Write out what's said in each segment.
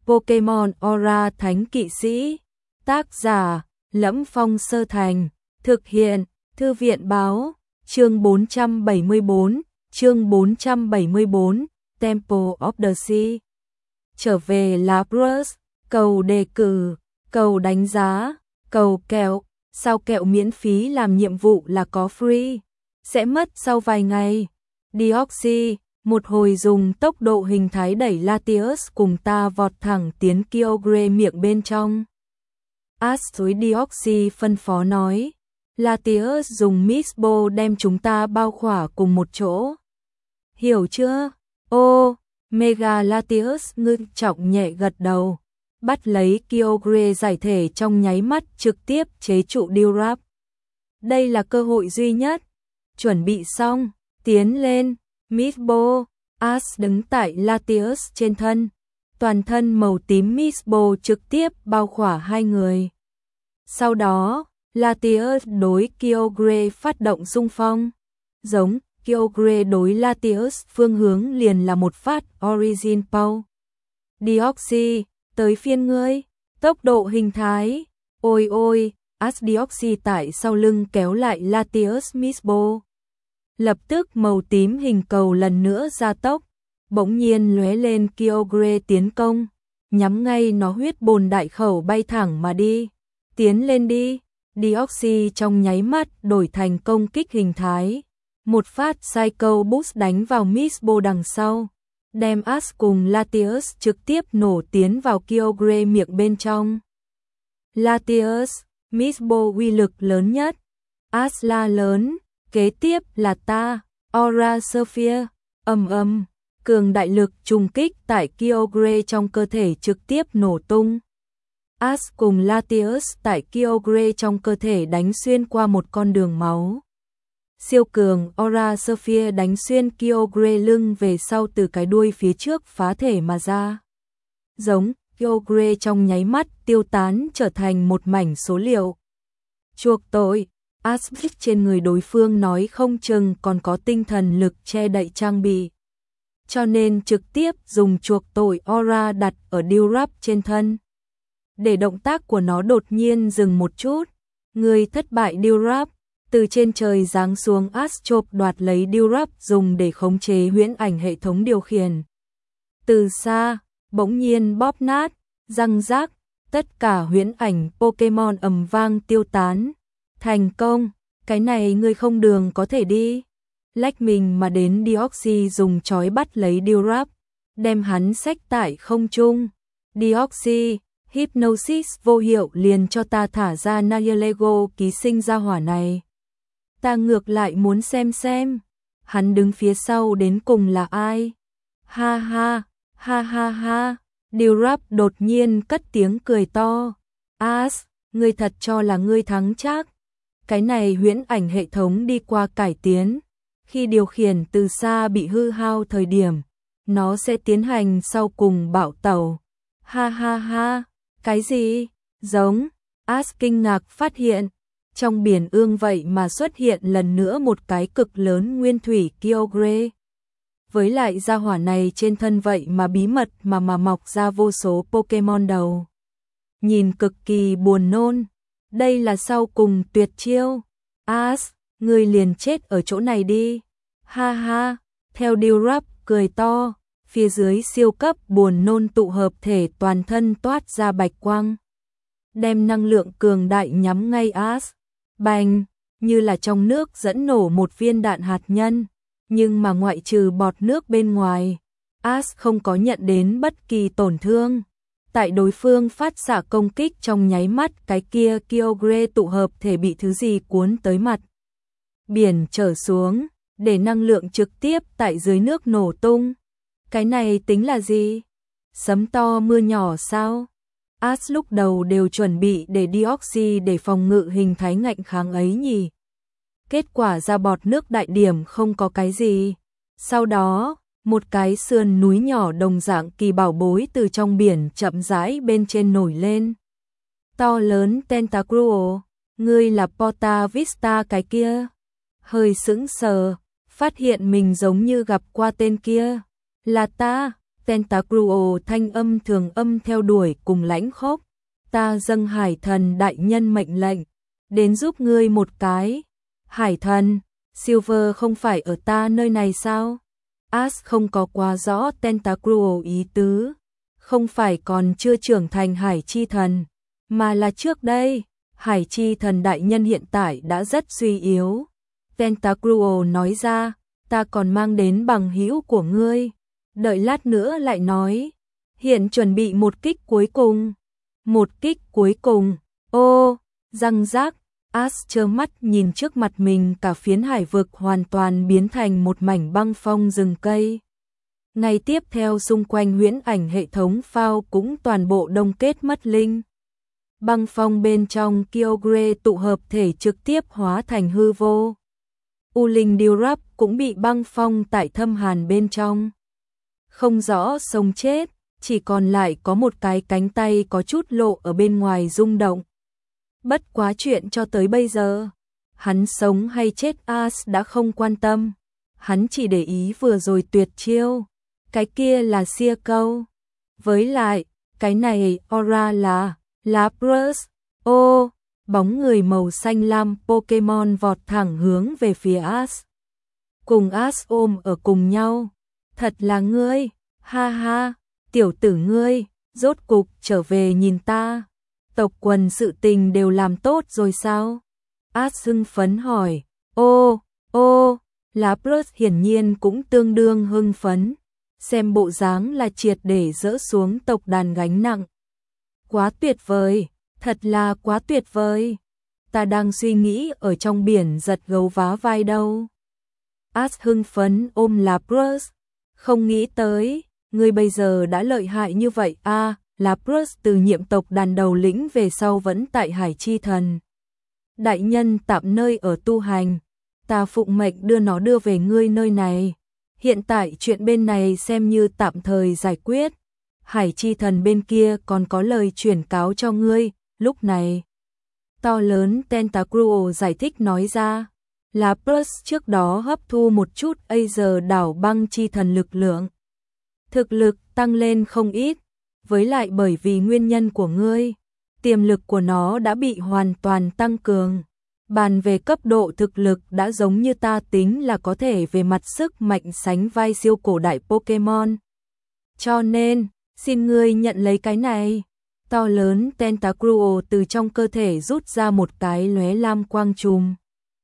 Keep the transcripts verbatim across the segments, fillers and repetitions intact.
Pokemon Aura Thánh Kỵ Sĩ. Tác giả: Lẫm Phong Sơ Thành. Thực hiện: Thư viện báo. Chương bốn trăm bảy mươi tư, chương bốn trăm bảy mươi tư, Temple of the Sea. Trở về Lapras, cầu đề cử, cầu đánh giá, cầu kẹo. Sao kẹo miễn phí làm nhiệm vụ là có free, sẽ mất sau vài ngày. Deoxys, một hồi dùng tốc độ hình thái đẩy Latios cùng ta vọt thẳng tiến Kyogre miệng bên trong. Ash với Deoxys phân phó nói, Latios dùng Misbo đem chúng ta bao khỏa cùng một chỗ. Hiểu chưa? Ô, Mega Latios ngưng trọng nhẹ gật đầu, bắt lấy Kyogre giải thể trong nháy mắt trực tiếp chế trụ Dilrap. Đây là cơ hội duy nhất. Chuẩn bị xong, tiến lên. Misbo, Ash đứng tại Latios trên thân, toàn thân màu tím Misbo trực tiếp bao khỏa hai người. Sau đó, Latios đối Kyogre phát động xung phong. Giống Kyogre đối Latios phương hướng liền là một phát Origin Power. Deoxys, tới phiên ngươi. Tốc độ hình thái. Ôi ôi, Ash Deoxys tại sau lưng kéo lại Latios Misbo. Lập tức màu tím hình cầu lần nữa gia tốc, bỗng nhiên lóe lên Kyogre tiến công, nhắm ngay nó huyết bồn đại khẩu bay thẳng mà đi. Tiến lên đi. Deoxys trong nháy mắt đổi thành công kích hình thái. Một phát Psycho Boost đánh vào Misbo đằng sau, đem Ash cùng Latios trực tiếp nổ tiến vào Kyogre miệng bên trong. Latios, Misbo uy lực lớn nhất. Ash la lớn, kế tiếp là ta, Aura Sphere, ầm ầm, cường đại lực trùng kích tại Kyogre trong cơ thể trực tiếp nổ tung. Ash cùng Latios tại Kyogre trong cơ thể đánh xuyên qua một con đường máu. Siêu cường Aura Sphere đánh xuyên Kyogre lưng về sau từ cái đuôi phía trước phá thể mà ra. Giống Kyogre trong nháy mắt tiêu tán trở thành một mảnh số liệu. Chuộc tội. Ash biết trên người đối phương nói không chừng còn có tinh thần lực che đậy trang bị, cho nên trực tiếp dùng chuộc tội Aura đặt ở Dilrap trên thân. Để động tác của nó đột nhiên dừng một chút, người thất bại Dilrap, từ trên trời giáng xuống. Ash chộp đoạt lấy Dilrap dùng để khống chế huyễn ảnh hệ thống điều khiển. Từ xa, bỗng nhiên bóp nát, răng rác, tất cả huyễn ảnh Pokemon ầm vang tiêu tán. Thành công, cái này ngươi không đường có thể đi. Lách mình mà đến, Deoxys dùng chói bắt lấy Dilrap, đem hắn xách tại không trung. Deoxys, Hypnosis vô hiệu liền cho ta thả ra Nihilego ký sinh ra hỏa này. Ta ngược lại muốn xem xem, hắn đứng phía sau đến cùng là ai. Ha ha, ha ha ha, Dilrap đột nhiên cất tiếng cười to. Ash, ngươi thật cho là ngươi thắng chắc. Cái này huyễn ảnh hệ thống đi qua cải tiến, khi điều khiển từ xa bị hư hao thời điểm, nó sẽ tiến hành sau cùng bạo tẩu. Ha ha ha, cái gì? Giống, Ash kinh ngạc phát hiện, trong biển ương vậy mà xuất hiện lần nữa một cái cực lớn nguyên thủy Kyogre. Với lại gia hỏa này trên thân vậy mà bí mật mà mà mọc ra vô số Pokemon đầu. Nhìn cực kỳ buồn nôn. Đây là sau cùng tuyệt chiêu. Ash, ngươi liền chết ở chỗ này đi. Ha ha, theo Dilrap cười to, phía dưới siêu cấp buồn nôn tụ hợp thể toàn thân toát ra bạch quang, đem năng lượng cường đại nhắm ngay Ash. Bành, như là trong nước dẫn nổ một viên đạn hạt nhân, nhưng mà ngoại trừ bọt nước bên ngoài, Ash không có nhận đến bất kỳ tổn thương. Tại đối phương phát xạ công kích trong nháy mắt, cái kia Kyogre tụ hợp thể bị thứ gì cuốn tới mặt biển trở xuống, để năng lượng trực tiếp tại dưới nước nổ tung. Cái này tính là gì? Sấm to mưa nhỏ sao? Ash lúc đầu đều chuẩn bị để Deoxys để phòng ngự hình thái ngạnh kháng ấy nhỉ. Kết quả ra bọt nước đại điểm không có cái gì. Sau đó, một cái sườn núi nhỏ đồng dạng kỳ bảo bối từ trong biển chậm rãi bên trên nổi lên. To lớn Tentacruel, ngươi là Porta Vista cái kia. Hơi sững sờ, phát hiện mình giống như gặp qua tên kia. Là ta, Tentacruel thanh âm thường âm theo đuổi cùng lãnh khốc. Ta dâng hải thần đại nhân mệnh lệnh, đến giúp ngươi một cái. Hải thần, Silver không phải ở ta nơi này sao? Ash không có quá rõ Tentacruel ý tứ. Không phải còn chưa trưởng thành hải chi thần, mà là trước đây, hải chi thần đại nhân hiện tại đã rất suy yếu. Tentacruel nói ra, ta còn mang đến bằng hữu của ngươi. Đợi lát nữa lại nói, hiện chuẩn bị một kích cuối cùng. Một kích cuối cùng, ô, răng rác, Ash trơ mắt nhìn trước mặt mình cả phiến hải vực hoàn toàn biến thành một mảnh băng phong rừng cây. Ngay tiếp theo xung quanh huyễn ảnh hệ thống phao cũng toàn bộ đông kết mất linh. Băng phong bên trong Kyogre tụ hợp thể trực tiếp hóa thành hư vô. U Linh Dilrap cũng bị băng phong tại thâm hàn bên trong. Không rõ sống chết, chỉ còn lại có một cái cánh tay có chút lộ ở bên ngoài rung động. Bất quá chuyện cho tới bây giờ, hắn sống hay chết Ash đã không quan tâm. Hắn chỉ để ý vừa rồi tuyệt chiêu. Cái kia là xia câu. Với lại, cái này aura là Lapras. Ô, bóng người màu xanh lam Pokemon vọt thẳng hướng về phía Ash. Cùng Ash ôm ở cùng nhau. Thật là ngươi, ha ha, tiểu tử ngươi, rốt cục trở về nhìn ta. Tộc quần sự tình đều làm tốt rồi sao? Ash hưng phấn hỏi. Ô, ô, Lapras hiển nhiên cũng tương đương hưng phấn. Xem bộ dáng là triệt để dỡ xuống tộc đàn gánh nặng. Quá tuyệt vời, thật là quá tuyệt vời. Ta đang suy nghĩ ở trong biển giật gấu vá vai đâu. Ash hưng phấn ôm Lapras. Không nghĩ tới, ngươi bây giờ đã lợi hại như vậy a. Lapras từ nhiệm tộc đàn đầu lĩnh về sau vẫn tại hải chi thần. Đại nhân tạm nơi ở tu hành. Ta phụng mệnh đưa nó đưa về ngươi nơi này. Hiện tại chuyện bên này xem như tạm thời giải quyết. Hải chi thần bên kia còn có lời chuyển cáo cho ngươi. Lúc này, to lớn Tentacruel giải thích nói ra. Lapras trước đó hấp thu một chút Aether đảo băng chi thần lực lượng. Thực lực tăng lên không ít. Với lại bởi vì nguyên nhân của ngươi, tiềm lực của nó đã bị hoàn toàn tăng cường. Bàn về cấp độ thực lực đã giống như ta tính là có thể về mặt sức mạnh sánh vai siêu cổ đại Pokemon. Cho nên, xin ngươi nhận lấy cái này. To lớn Tentacruel từ trong cơ thể rút ra một cái lóe lam quang chùm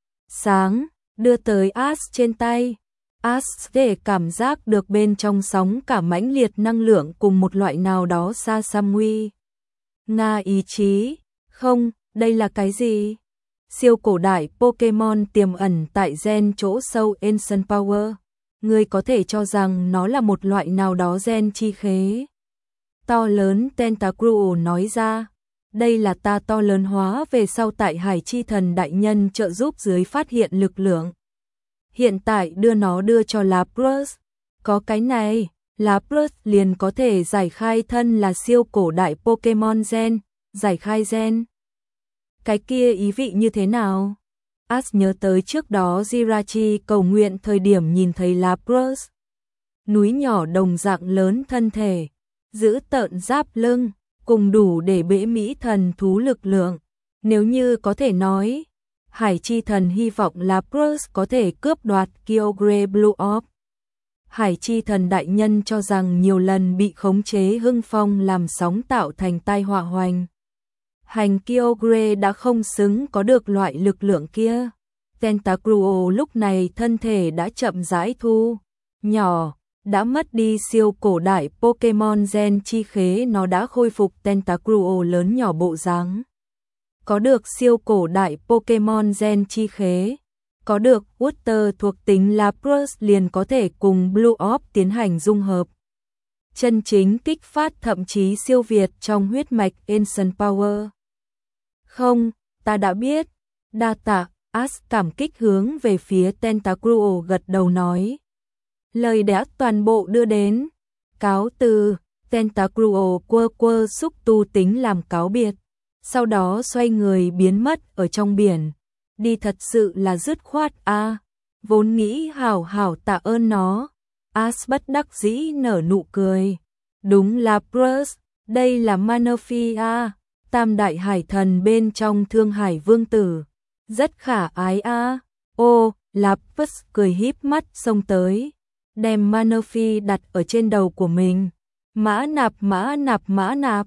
sáng, đưa tới Ash trên tay. Ash để cảm giác được bên trong sóng cả mãnh liệt năng lượng cùng một loại nào đó xa xăm nguy nga ý chí. Không, đây là cái gì? Siêu cổ đại Pokemon tiềm ẩn tại gen chỗ sâu Ancient Power. Ngươi có thể cho rằng nó là một loại nào đó gen chi khế. To lớn Tentacruel nói ra. Đây là ta to lớn hóa về sau tại hải chi thần đại nhân trợ giúp dưới phát hiện lực lượng. Hiện tại đưa nó đưa cho Lapras. Có cái này, Lapras liền có thể giải khai thân là siêu cổ đại Pokemon gen, giải khai gen. Cái kia ý vị như thế nào? Ash nhớ tới trước đó Jirachi cầu nguyện thời điểm nhìn thấy Lapras. Núi nhỏ đồng dạng lớn thân thể, giữ tợn giáp lưng, cùng đủ để bẽ mỹ thần thú lực lượng. Nếu như có thể nói, hải chi thần hy vọng Lapras có thể cướp đoạt Kyogre Blue Orb. Hải chi thần đại nhân cho rằng nhiều lần bị khống chế hưng phong làm sóng tạo thành tai họa hoành. Hành Kyogre đã không xứng có được loại lực lượng kia. Tentacruel lúc này thân thể đã chậm rãi thu nhỏ, đã mất đi siêu cổ đại Pokemon gen chi khế, nó đã khôi phục Tentacruel lớn nhỏ bộ dáng. Có được siêu cổ đại Pokemon gen chi khế, có được Water thuộc tính Lapras liền có thể cùng Blue Orb tiến hành dung hợp. Chân chính kích phát thậm chí siêu việt trong huyết mạch Ancient Power. Không, ta đã biết. Đa tạ. Ash cảm kích hướng về phía Tentacruel gật đầu nói. Lời đã toàn bộ đưa đến. Cáo từ. Tentacruel quơ quơ xúc tu tính làm cáo biệt. Sau đó xoay người biến mất ở trong biển. Đi thật sự là dứt khoát a. À, vốn nghĩ hảo hảo tạ ơn nó. Ash bất đắc dĩ nở nụ cười. Đúng là Bruce, đây là Manaphy tam đại hải thần bên trong Thương Hải Vương Tử. Rất khả ái a. À. Ô, Lapus cười híp mắt xông tới, đem Manaphy đặt ở trên đầu của mình. Mã nạp mã nạp mã nạp.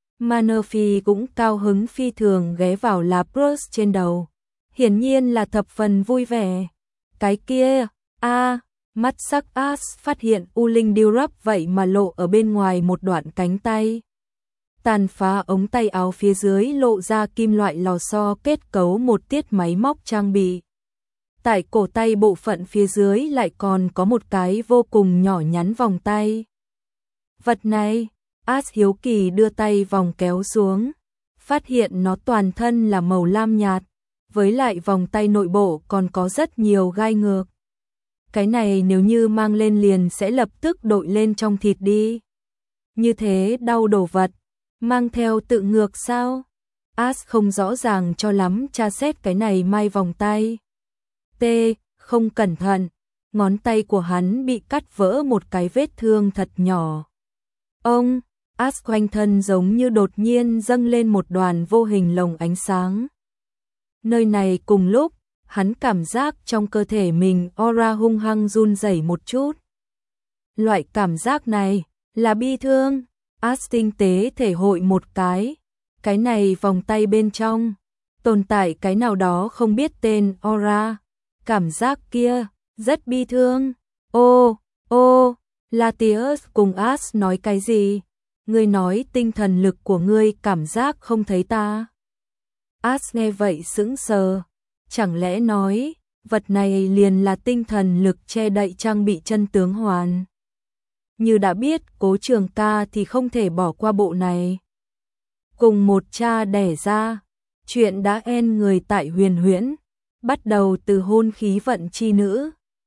Manaphy cũng cao hứng phi thường ghé vào Lapus trên đầu. Hiển nhiên là thập phần vui vẻ. Cái kia, a à, mắt sắc Ash phát hiện U Linh điêu rắp vậy mà lộ ở bên ngoài một đoạn cánh tay. Tàn phá ống tay áo phía dưới lộ ra kim loại lò xo kết cấu một tiết máy móc trang bị. Tại cổ tay bộ phận phía dưới lại còn có một cái vô cùng nhỏ nhắn vòng tay. Vật này, Ash hiếu kỳ đưa tay vòng kéo xuống, phát hiện nó toàn thân là màu lam nhạt, với lại vòng tay nội bộ còn có rất nhiều gai ngược. Cái này nếu như mang lên liền sẽ lập tức đội lên trong thịt đi. Như thế đau đổ vật, mang theo tự ngược sao? Ash không rõ ràng cho lắm tra xét cái này mai vòng tay. T, không cẩn thận, ngón tay của hắn bị cắt vỡ một cái vết thương thật nhỏ. Ông, Ash quanh thân giống như đột nhiên dâng lên một đoàn vô hình lồng ánh sáng. Nơi này cùng lúc, hắn cảm giác trong cơ thể mình aura hung hăng run rẩy một chút. Loại cảm giác này là bi thương. Ash tinh tế thể hội một cái. Cái này vòng tay bên trong tồn tại cái nào đó không biết tên aura. Cảm giác kia rất bi thương. Ô, ô, Latius cùng Ash nói cái gì? Ngươi nói tinh thần lực của ngươi cảm giác không thấy ta. Ash nghe vậy sững sờ. Chẳng lẽ nói, vật này liền là tinh thần lực che đậy trang bị chân tướng hoàn. Như đã biết Cố Trường Ca thì không thể bỏ qua bộ này. Cùng một cha đẻ ra, chuyện đã en người tại Huyền Huyễn, bắt đầu từ hôn khí vận chi nữ,